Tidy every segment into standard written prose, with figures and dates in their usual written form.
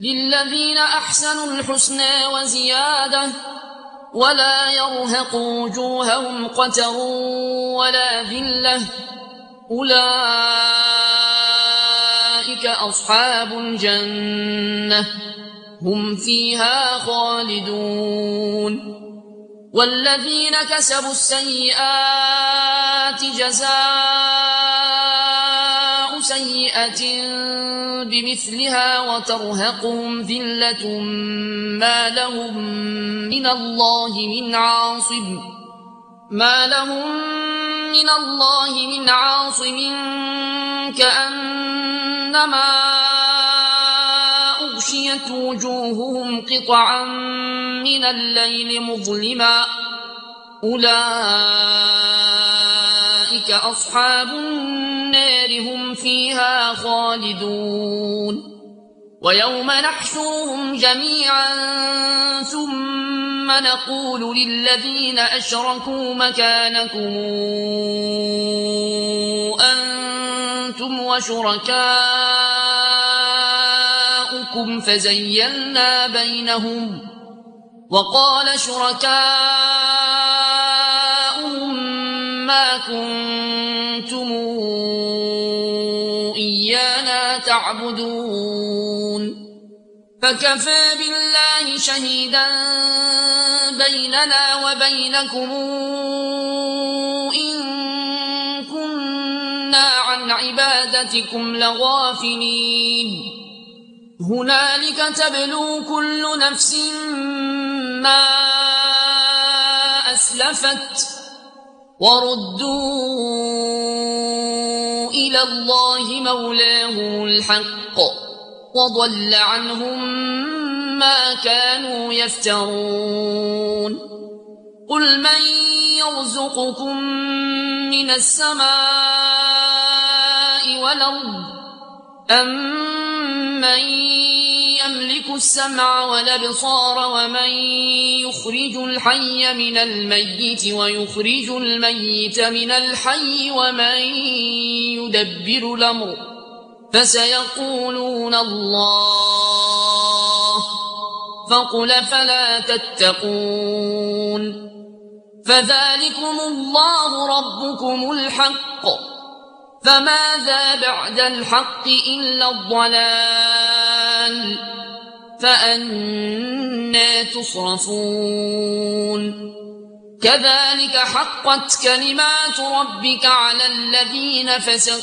للذين أحسنوا الحسنى وزيادة ولا يرهق وجوههم قتر ولا ذلة أولئك أصحاب الجنة هم فيها خالدون والذين كسبوا السيئات جزاء سيئة بمثلها وترهقهم ذلة ما لهم من الله من عاصم كأنما أغشيت وجوههم قطعا من الليل مظلما أولئك أصحاب النار هم فيها خالدون ويوم نحشرهم جميعا ثم نقول للذين أشركوا مكانكم أنتم وشركاؤكم فزيلنا بينهم وقال شركاؤهم ما كنتم إيانا تعبدون فكفى بالله شهيدا بيننا وبينكم إن كنا عن عبادتكم لغافلين هنالك تبلو كل نفس ما أسلفت وردوا إلى الله مولاهم الحق وضل عنهم ما كانوا يفترون قل من يرزقكم من السماء والأرض أمن يملك السمع والأبصار ومن يخرج الحي من الميت ويخرج الميت من الحي ومن يدبر الأمر فسيقولون الله فقل فلا تتقون فذلكم الله ربكم الحق فماذا بعد الحق إلا الضلال فأنى تصرفون كذلك حقت كلمات ربك على الذين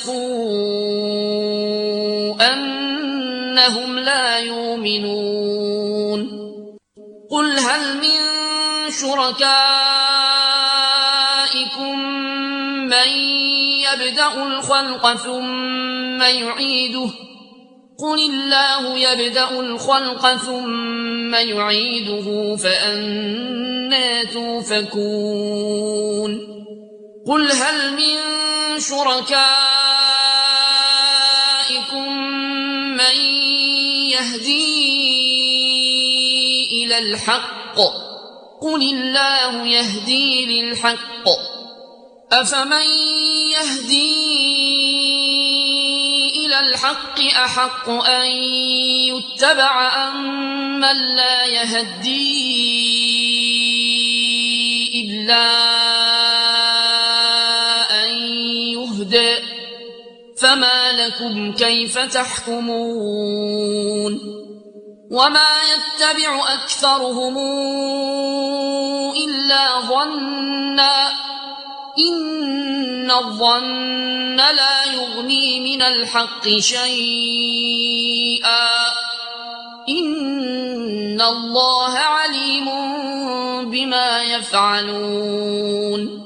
فسقوا أنهم لا يؤمنون قل هل من شركائكم من يبدأ الخلق ثم يعيده قل الله يبدأ الخلق ثم يعيده فأنى تؤفكون قل هل من شركائكم من يهدي إلى الحق قل الله يهدي للحق أفمن يهدي إلى الحق أحق أن يتبع أم من لا يهدي إلا أن يهدى فما لكم كيف تحكمون وما يتبع أكثرهم إلا ظنا إن الظن لا يغني من الحق شيئا إن الله عليم بما يفعلون